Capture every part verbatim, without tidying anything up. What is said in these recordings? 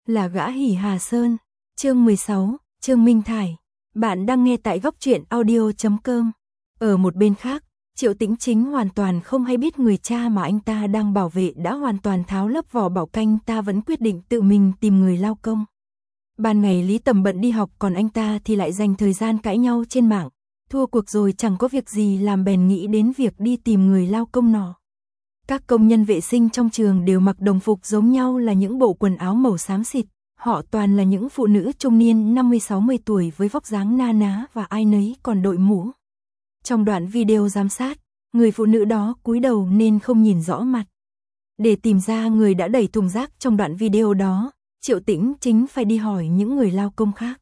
Là gã hỉ Hà Sơn. Chương mười sáu, Trương Minh Thải. Bạn đang nghe tại góc truyện audio chấm com. Ở một bên khác, Triệu Tĩnh Chính hoàn toàn không hay biết người cha mà anh ta đang bảo vệ đã hoàn toàn tháo lớp vỏ bảo canh, ta vẫn quyết định tự mình tìm người lao công. Ban ngày Lý Tầm bận đi học, còn anh ta thì lại dành thời gian cãi nhau trên mạng. Thua cuộc rồi chẳng có việc gì làm bèn nghĩ đến việc đi tìm người lao công nọ. Các công nhân vệ sinh trong trường đều mặc đồng phục giống nhau, là những bộ quần áo màu xám xịt. Họ toàn là những phụ nữ trung niên năm mươi sáu mươi tuổi với vóc dáng na ná và ai nấy còn đội mũ. Trong đoạn video giám sát, người phụ nữ đó cúi đầu nên không nhìn rõ mặt. Để tìm ra người đã đẩy thùng rác trong đoạn video đó, Triệu Tĩnh Chính phải đi hỏi những người lao công khác.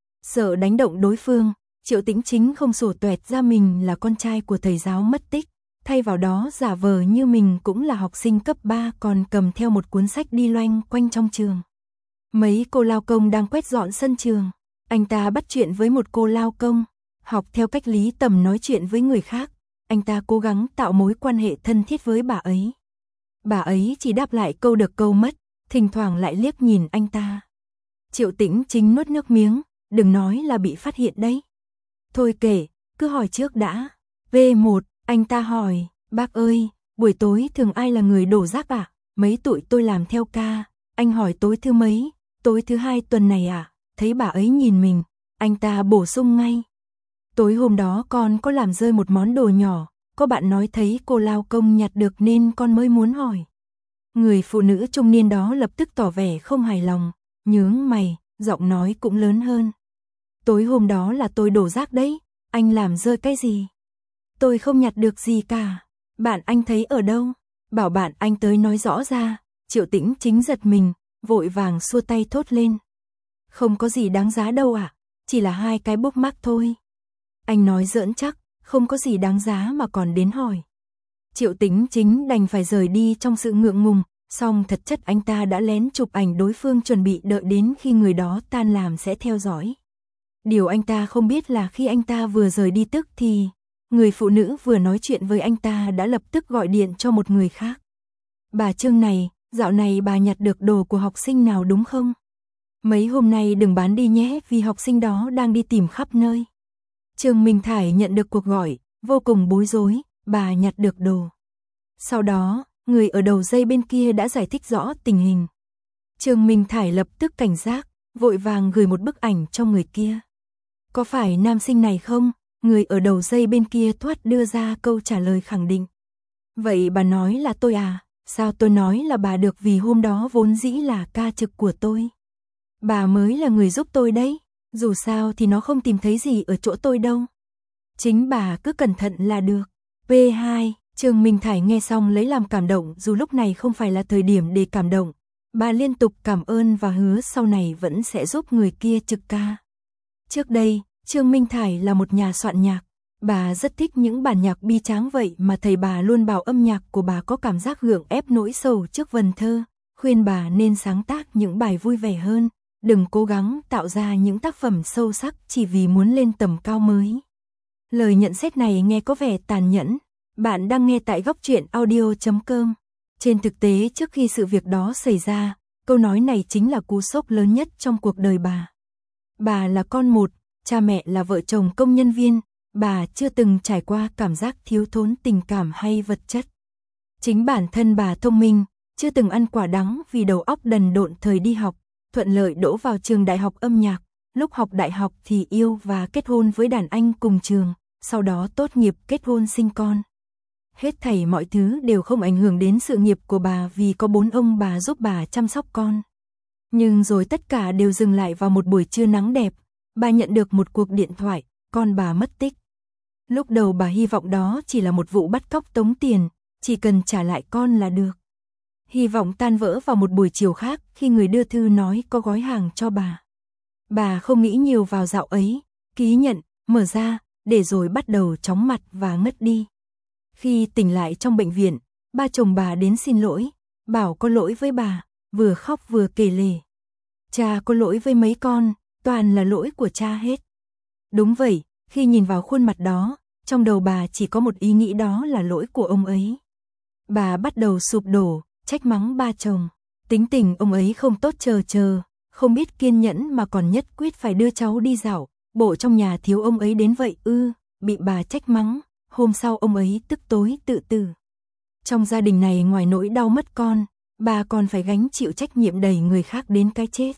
Sợ đánh động đối phương, Triệu Tĩnh Chính không sổ tuẹt ra mình là con trai của thầy giáo mất tích, thay vào đó giả vờ như mình cũng là học sinh cấp ba, còn cầm theo một cuốn sách đi loanh quanh trong trường. Mấy cô lao công đang quét dọn sân trường, anh ta bắt chuyện với một cô lao công, học theo cách Lý Tầm nói chuyện với người khác, anh ta cố gắng tạo mối quan hệ thân thiết với bà ấy. Bà ấy chỉ đáp lại câu được câu mất, thỉnh thoảng lại liếc nhìn anh ta. Triệu Tĩnh Chính nuốt nước miếng, đừng nói là bị phát hiện đấy. Thôi kể, cứ hỏi trước đã. vê một, anh ta hỏi, bác ơi, buổi tối thường ai là người đổ rác ạ? À? Mấy tụi tôi làm theo ca. Anh hỏi tối thứ mấy? Tối thứ hai tuần này à? Thấy bà ấy nhìn mình, anh ta bổ sung ngay. Tối hôm đó con có làm rơi một món đồ nhỏ, có bạn nói thấy cô lao công nhặt được nên con mới muốn hỏi. Người phụ nữ trung niên đó lập tức tỏ vẻ không hài lòng, nhướng mày, giọng nói cũng lớn hơn. Tối hôm đó là tôi đổ rác đấy, anh làm rơi cái gì? Tôi không nhặt được gì cả. Bạn anh thấy ở đâu? Bảo bạn anh tới nói rõ ra. Triệu Tĩnh Chính giật mình, vội vàng xua tay thốt lên. Không có gì đáng giá đâu ạ, à? Chỉ là hai cái bookmark thôi. Anh nói giỡn chắc, không có gì đáng giá mà còn đến hỏi. Triệu Tĩnh Chính đành phải rời đi trong sự ngượng ngùng, song thật chất anh ta đã lén chụp ảnh đối phương, chuẩn bị đợi đến khi người đó tan làm sẽ theo dõi. Điều anh ta không biết là khi anh ta vừa rời đi tức thì người phụ nữ vừa nói chuyện với anh ta đã lập tức gọi điện cho một người khác. Bà Trương này, dạo này bà nhặt được đồ của học sinh nào đúng không? Mấy hôm nay đừng bán đi nhé, vì học sinh đó đang đi tìm khắp nơi. Trương Minh Thải nhận được cuộc gọi, vô cùng bối rối, bà nhặt được đồ. Sau đó, người ở đầu dây bên kia đã giải thích rõ tình hình. Trương Minh Thải lập tức cảnh giác, vội vàng gửi một bức ảnh cho người kia. Có phải nam sinh này không? Người ở đầu dây bên kia thoát đưa ra câu trả lời khẳng định. Vậy bà nói là tôi à? Sao tôi nói là bà được, vì hôm đó vốn dĩ là ca trực của tôi. Bà mới là người giúp tôi đấy, dù sao thì nó không tìm thấy gì ở chỗ tôi đâu. Chính bà cứ cẩn thận là được. vê hai, Trương Minh Thải nghe xong lấy làm cảm động, dù lúc này không phải là thời điểm để cảm động. Bà liên tục cảm ơn và hứa sau này vẫn sẽ giúp người kia trực ca. Trước đây, Trương Minh Thải là một nhà soạn nhạc. Bà rất thích những bản nhạc bi tráng, vậy mà thầy bà luôn bảo âm nhạc của bà có cảm giác gượng ép nỗi sầu trước vần thơ, khuyên bà nên sáng tác những bài vui vẻ hơn, đừng cố gắng tạo ra những tác phẩm sâu sắc chỉ vì muốn lên tầm cao mới. Lời nhận xét này nghe có vẻ tàn nhẫn. Bạn đang nghe tại góc truyện audio chấm com. Trên thực tế, trước khi sự việc đó xảy ra, câu nói này chính là cú sốc lớn nhất trong cuộc đời bà. Bà là con một, cha mẹ là vợ chồng công nhân viên, bà chưa từng trải qua cảm giác thiếu thốn tình cảm hay vật chất. Chính bản thân bà thông minh, chưa từng ăn quả đắng vì đầu óc đần độn thời đi học, thuận lợi đỗ vào trường đại học âm nhạc. Lúc học đại học thì yêu và kết hôn với đàn anh cùng trường, sau đó tốt nghiệp kết hôn sinh con. Hết thảy mọi thứ đều không ảnh hưởng đến sự nghiệp của bà vì có bốn ông bà giúp bà chăm sóc con. Nhưng rồi tất cả đều dừng lại vào một buổi trưa nắng đẹp, bà nhận được một cuộc điện thoại, con bà mất tích. Lúc đầu bà hy vọng đó chỉ là một vụ bắt cóc tống tiền, chỉ cần trả lại con là được. Hy vọng tan vỡ vào một buổi chiều khác khi người đưa thư nói có gói hàng cho bà. Bà không nghĩ nhiều vào dạo ấy, ký nhận, mở ra, để rồi bắt đầu chóng mặt và ngất đi. Khi tỉnh lại trong bệnh viện, ba chồng bà đến xin lỗi, bảo có lỗi với bà, vừa khóc vừa kể lể. Cha có lỗi với mấy con, toàn là lỗi của cha hết. Đúng vậy, khi nhìn vào khuôn mặt đó, trong đầu bà chỉ có một ý nghĩ, đó là lỗi của ông ấy. Bà bắt đầu sụp đổ, trách mắng ba chồng. Tính tình ông ấy không tốt, chờ chờ, không biết kiên nhẫn mà còn nhất quyết phải đưa cháu đi dạo, bộ trong nhà thiếu ông ấy đến vậy ư, bị bà trách mắng, hôm sau ông ấy tức tối tự tử. Trong gia đình này ngoài nỗi đau mất con, bà còn phải gánh chịu trách nhiệm đẩy người khác đến cái chết.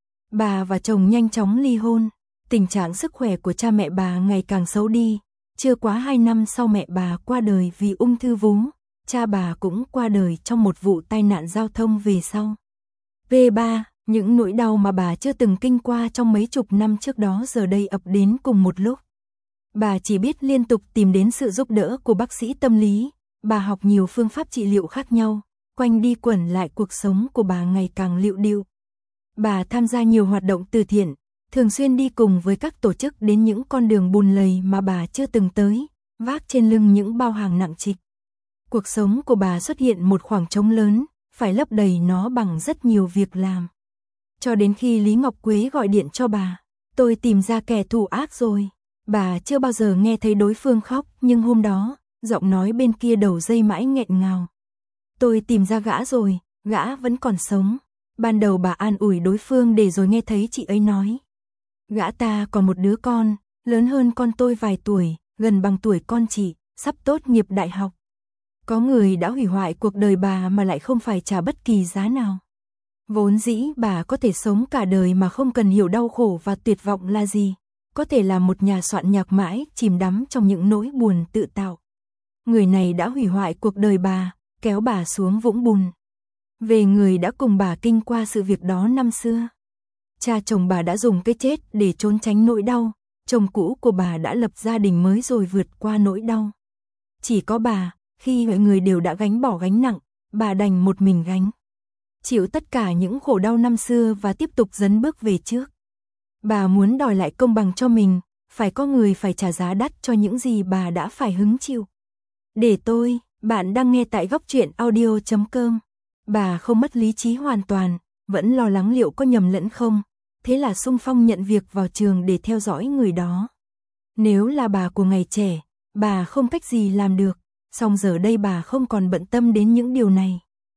Bà và chồng nhanh chóng ly hôn, tình trạng sức khỏe của cha mẹ bà ngày càng xấu đi, chưa quá hai năm sau mẹ bà qua đời vì ung thư vú, cha bà cũng qua đời trong một vụ tai nạn giao thông về sau. V ba, những nỗi đau mà bà chưa từng kinh qua trong mấy chục năm trước đó giờ đây ập đến cùng một lúc. Bà chỉ biết liên tục tìm đến sự giúp đỡ của bác sĩ tâm lý, bà học nhiều phương pháp trị liệu khác nhau, quanh đi quẩn lại cuộc sống của bà ngày càng lịu địu. Bà tham gia nhiều hoạt động từ thiện, thường xuyên đi cùng với các tổ chức đến những con đường bùn lầy mà bà chưa từng tới, vác trên lưng những bao hàng nặng trịch. Cuộc sống của bà xuất hiện một khoảng trống lớn, phải lấp đầy nó bằng rất nhiều việc làm. Cho đến khi Lý Ngọc Quế gọi điện cho bà, tôi tìm ra kẻ thù ác rồi. Bà chưa bao giờ nghe thấy đối phương khóc, nhưng hôm đó, giọng nói bên kia đầu dây mãi nghẹn ngào. Tôi tìm ra gã rồi, gã vẫn còn sống. Ban đầu bà an ủi đối phương để rồi nghe thấy chị ấy nói. Gã ta còn một đứa con, lớn hơn con tôi vài tuổi, gần bằng tuổi con chị, sắp tốt nghiệp đại học. Có người đã hủy hoại cuộc đời bà mà lại không phải trả bất kỳ giá nào. Vốn dĩ bà có thể sống cả đời mà không cần hiểu đau khổ và tuyệt vọng là gì. Có thể là một nhà soạn nhạc mãi, chìm đắm trong những nỗi buồn tự tạo. Người này đã hủy hoại cuộc đời bà, kéo bà xuống vũng bùn. Về người đã cùng bà kinh qua sự việc đó năm xưa. Cha chồng bà đã dùng cái chết để trốn tránh nỗi đau, chồng cũ của bà đã lập gia đình mới rồi vượt qua nỗi đau. Chỉ có bà, khi mọi người đều đã gánh bỏ gánh nặng, bà đành một mình gánh. Chịu tất cả những khổ đau năm xưa và tiếp tục dấn bước về trước. Bà muốn đòi lại công bằng cho mình, phải có người phải trả giá đắt cho những gì bà đã phải hứng chịu. Để tôi, bạn đang nghe tại góc truyện audio chấm com. Bà không mất lý trí hoàn toàn, vẫn lo lắng liệu có nhầm lẫn không, thế là xung phong nhận việc vào trường để theo dõi người đó. Nếu là bà của ngày trẻ, bà không cách gì làm được, song giờ đây bà không còn bận tâm đến những điều này.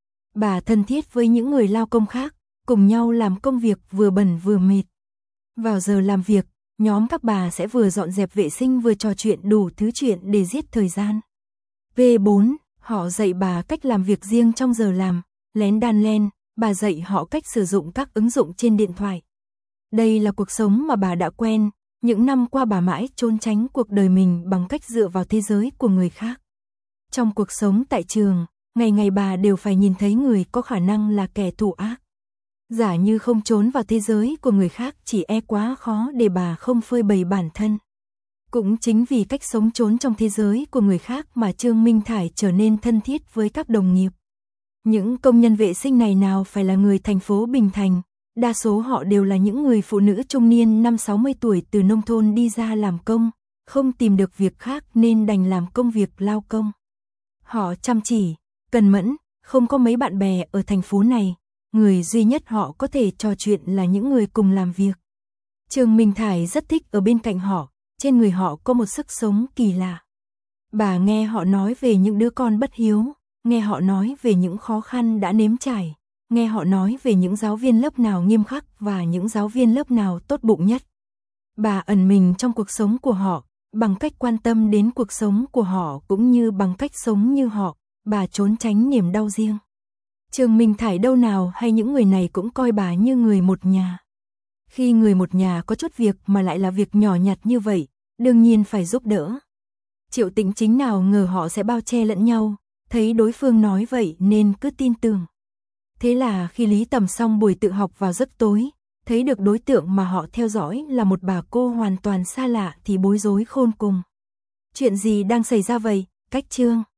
Bà thân thiết với những người lao công khác, cùng nhau làm công việc vừa bẩn vừa mệt. Vào giờ làm việc, nhóm các bà sẽ vừa dọn dẹp vệ sinh vừa trò chuyện đủ thứ chuyện để giết thời gian. V bốn, họ dạy bà cách làm việc riêng trong giờ làm, lén đan len, bà dạy họ cách sử dụng các ứng dụng trên điện thoại. Đây là cuộc sống mà bà đã quen, những năm qua bà mãi trốn tránh cuộc đời mình bằng cách dựa vào thế giới của người khác. Trong cuộc sống tại trường, ngày ngày bà đều phải nhìn thấy người có khả năng là kẻ thù ác. Giả như không trốn vào thế giới của người khác chỉ e quá khó để bà không phơi bày bản thân. Cũng chính vì cách sống trốn trong thế giới của người khác mà Trương Minh Thải trở nên thân thiết với các đồng nghiệp. Những công nhân vệ sinh này nào phải là người thành phố Bình Thành, đa số họ đều là những người phụ nữ trung niên năm sáu mươi tuổi từ nông thôn đi ra làm công, không tìm được việc khác nên đành làm công việc lao công. Họ chăm chỉ, cần mẫn, không có mấy bạn bè ở thành phố này, người duy nhất họ có thể trò chuyện là những người cùng làm việc. Trương Minh Thải rất thích ở bên cạnh họ, trên người họ có một sức sống kỳ lạ. Bà nghe họ nói về những đứa con bất hiếu, nghe họ nói về những khó khăn đã nếm trải, nghe họ nói về những giáo viên lớp nào nghiêm khắc và những giáo viên lớp nào tốt bụng nhất. Bà ẩn mình trong cuộc sống của họ, bằng cách quan tâm đến cuộc sống của họ cũng như bằng cách sống như họ, bà trốn tránh niềm đau riêng. Trương Minh Thải đâu nào hay những người này cũng coi bà như người một nhà. Khi người một nhà có chút việc mà lại là việc nhỏ nhặt như vậy, đương nhiên phải giúp đỡ. Triệu Tĩnh Chính nào ngờ họ sẽ bao che lẫn nhau, thấy đối phương nói vậy nên cứ tin tưởng. Thế là khi Lý Tầm xong buổi tự học vào giấc tối, thấy được đối tượng mà họ theo dõi là một bà cô hoàn toàn xa lạ thì bối rối khôn cùng. Chuyện gì đang xảy ra vậy, Cách Trương?